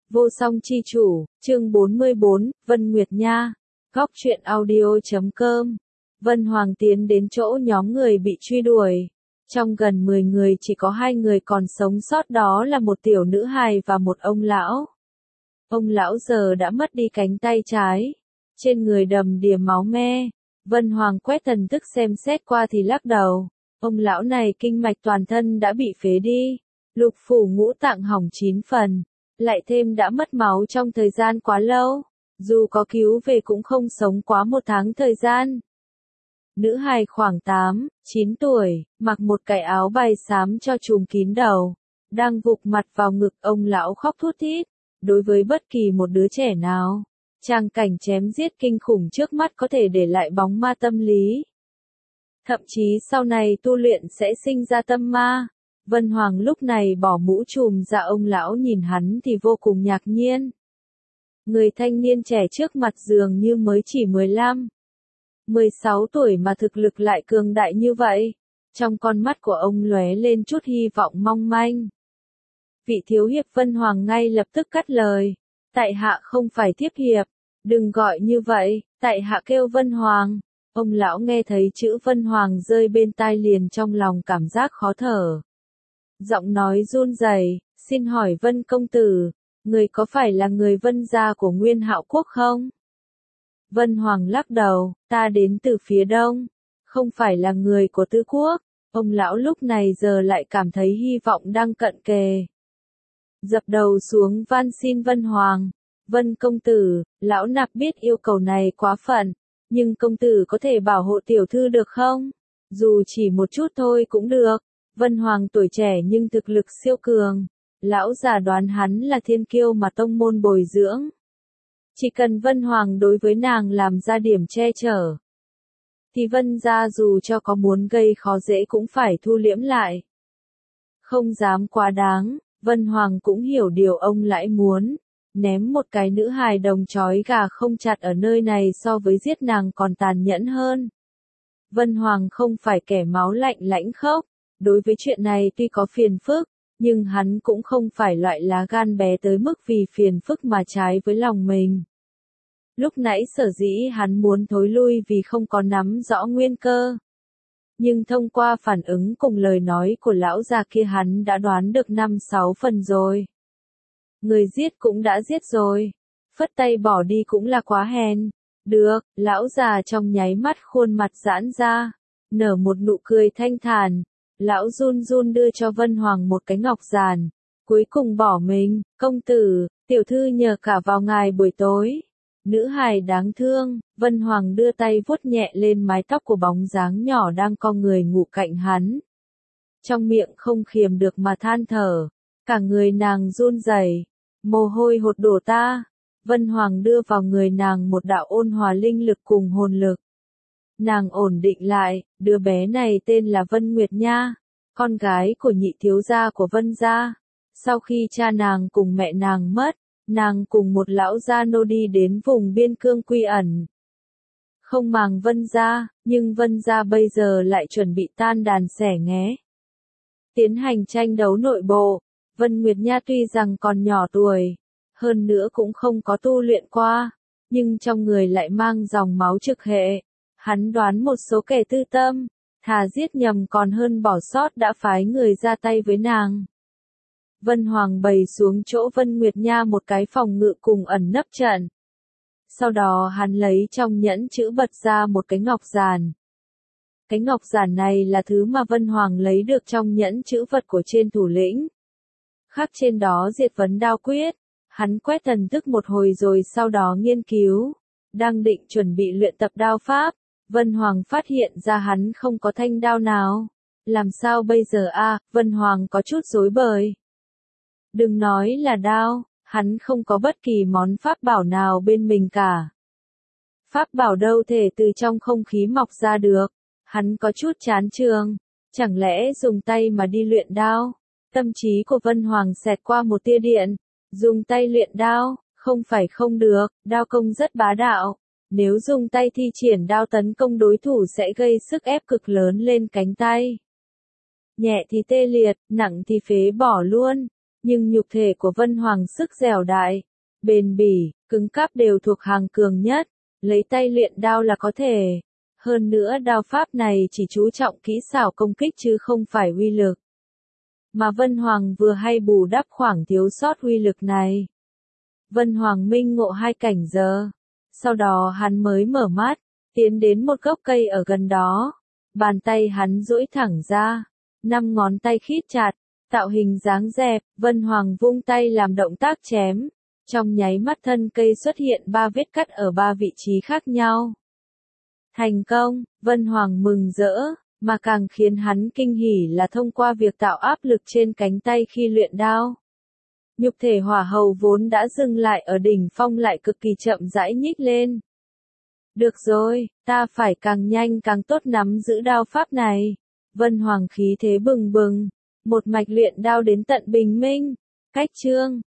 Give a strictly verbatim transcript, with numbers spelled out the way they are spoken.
Vô song chi chủ, chương bốn mươi bốn, Vân Nguyệt Nha. Góc truyện audio chấm com. Vân Hoàng tiến đến chỗ nhóm người bị truy đuổi. Trong gần mười người chỉ có hai người còn sống sót, đó là một tiểu nữ hài và một ông lão. Ông lão giờ đã mất đi cánh tay trái. Trên người đầm đìa máu me. Vân Hoàng quét thần thức xem xét qua thì lắc đầu. Ông lão này kinh mạch toàn thân đã bị phế đi. Lục phủ ngũ tạng hỏng chín phần. Lại thêm đã mất máu trong thời gian quá lâu. Dù có cứu về cũng không sống quá một tháng thời gian. Nữ hài khoảng tám, chín tuổi, mặc một cái áo bài xám cho trùm kín đầu. Đang vụt mặt vào ngực ông lão khóc thút thít. Đối với bất kỳ một đứa trẻ nào, tràng cảnh chém giết kinh khủng trước mắt có thể để lại bóng ma tâm lý. Thậm chí sau này tu luyện sẽ sinh ra tâm ma. Vân Hoàng lúc này bỏ mũ trùm ra, ông lão nhìn hắn thì vô cùng ngạc nhiên. Người thanh niên trẻ trước mặt dường như mới chỉ mười lăm, mười sáu tuổi mà thực lực lại cường đại như vậy. Trong con mắt của ông lóe lên chút hy vọng mong manh. Vị thiếu hiệp, Vân Hoàng ngay lập tức cắt lời. Tại hạ không phải thiếp hiệp, đừng gọi như vậy, tại hạ kêu Vân Hoàng. Ông lão nghe thấy chữ Vân Hoàng rơi bên tai liền trong lòng cảm giác khó thở. Giọng nói run rẩy, xin hỏi Vân công tử, người có phải là người Vân gia của Nguyên Hạo quốc không? Vân Hoàng lắc đầu, ta đến từ phía đông, không phải là người của Tư quốc. Ông lão lúc này giờ lại cảm thấy hy vọng đang cận kề. Dập đầu xuống van xin Vân Hoàng. Vân công tử, lão nạp biết yêu cầu này quá phận, nhưng công tử có thể bảo hộ tiểu thư được không? Dù chỉ một chút thôi cũng được. Vân Hoàng tuổi trẻ nhưng thực lực siêu cường. Lão già đoán hắn là thiên kiêu mà tông môn bồi dưỡng. Chỉ cần Vân Hoàng đối với nàng làm ra điểm che chở, thì Vân gia dù cho có muốn gây khó dễ cũng phải thu liễm lại. Không dám quá đáng. Vân Hoàng cũng hiểu điều ông lão muốn. Ném một cái nữ hài đồng chói gà không chặt ở nơi này so với giết nàng còn tàn nhẫn hơn. Vân Hoàng không phải kẻ máu lạnh lãnh khốc. Đối với chuyện này tuy có phiền phức, nhưng hắn cũng không phải loại lá gan bé tới mức vì phiền phức mà trái với lòng mình. Lúc nãy sở dĩ hắn muốn thối lui vì không có nắm rõ nguyên cơ. Nhưng thông qua phản ứng cùng lời nói của lão già kia hắn đã đoán được năm sáu phần rồi. Người giết cũng đã giết rồi. Phất tay bỏ đi cũng là quá hèn. Được, lão già trong nháy mắt khuôn mặt giãn ra. Nở một nụ cười thanh thản. Lão run run đưa cho Vân Hoàng một cái ngọc giản. Cuối cùng bỏ mình, công tử, tiểu thư nhờ cả vào ngài buổi tối. Nữ hài đáng thương, Vân Hoàng đưa tay vuốt nhẹ lên mái tóc của bóng dáng nhỏ đang co người ngủ cạnh hắn. Trong miệng không khiềm được mà than thở, cả người nàng run rẩy, mồ hôi hột đổ ta. Vân Hoàng đưa vào người nàng một đạo ôn hòa linh lực cùng hồn lực. Nàng ổn định lại, đứa bé này tên là Vân Nguyệt Nha, con gái của nhị thiếu gia của Vân gia. Sau khi cha nàng cùng mẹ nàng mất, nàng cùng một lão gia nô đi đến vùng biên cương quy ẩn. Không màng Vân gia, nhưng Vân gia bây giờ lại chuẩn bị tan đàn xẻ nghé. Tiến hành tranh đấu nội bộ. Vân Nguyệt Nha tuy rằng còn nhỏ tuổi, hơn nữa cũng không có tu luyện qua, nhưng trong người lại mang dòng máu trực hệ. Hắn đoán một số kẻ tư tâm, thà giết nhầm còn hơn bỏ sót đã phái người ra tay với nàng. Vân Hoàng bày xuống chỗ Vân Nguyệt Nha một cái phòng ngự cùng ẩn nấp trận. Sau đó hắn lấy trong nhẫn chữ vật ra một cái ngọc giản. Cái ngọc giản này là thứ mà Vân Hoàng lấy được trong nhẫn chữ vật của trên thủ lĩnh. Khắc trên đó diệt vấn đao quyết. Hắn quét thần thức một hồi rồi sau đó nghiên cứu. Đang định chuẩn bị luyện tập đao pháp. Vân Hoàng phát hiện ra hắn không có thanh đao nào. Làm sao bây giờ a? À, Vân Hoàng có chút rối bời. Đừng nói là đao, hắn không có bất kỳ món pháp bảo nào bên mình cả. Pháp bảo đâu thể từ trong không khí mọc ra được. Hắn có chút chán chường. Chẳng lẽ dùng tay mà đi luyện đao? Tâm trí của Vân Hoàng xẹt qua một tia điện. Dùng tay luyện đao, không phải không được, đao công rất bá đạo. Nếu dùng tay thi triển đao tấn công đối thủ sẽ gây sức ép cực lớn lên cánh tay. Nhẹ thì tê liệt, nặng thì phế bỏ luôn. Nhưng nhục thể của Vân Hoàng sức dẻo đại, bền bỉ, cứng cáp đều thuộc hàng cường nhất, lấy tay luyện đao là có thể. Hơn nữa đao pháp này chỉ chú trọng kỹ xảo công kích chứ không phải uy lực. Mà Vân Hoàng vừa hay bù đắp khoảng thiếu sót uy lực này. Vân Hoàng minh ngộ hai cảnh giờ. Sau đó hắn mới mở mắt, tiến đến một gốc cây ở gần đó. Bàn tay hắn duỗi thẳng ra, năm ngón tay khít chặt, tạo hình dáng dẹp, Vân Hoàng vung tay làm động tác chém. Trong nháy mắt thân cây xuất hiện ba vết cắt ở ba vị trí khác nhau. Thành công, Vân Hoàng mừng rỡ, mà càng khiến hắn kinh hỉ là thông qua việc tạo áp lực trên cánh tay khi luyện đao. Nhục thể hỏa hầu vốn đã dừng lại ở đỉnh phong lại cực kỳ chậm rãi nhích lên. Được rồi, ta phải càng nhanh càng tốt nắm giữ đao pháp này. Vân Hoàng khí thế bừng bừng, một mạch luyện đao đến tận bình minh. Cách chương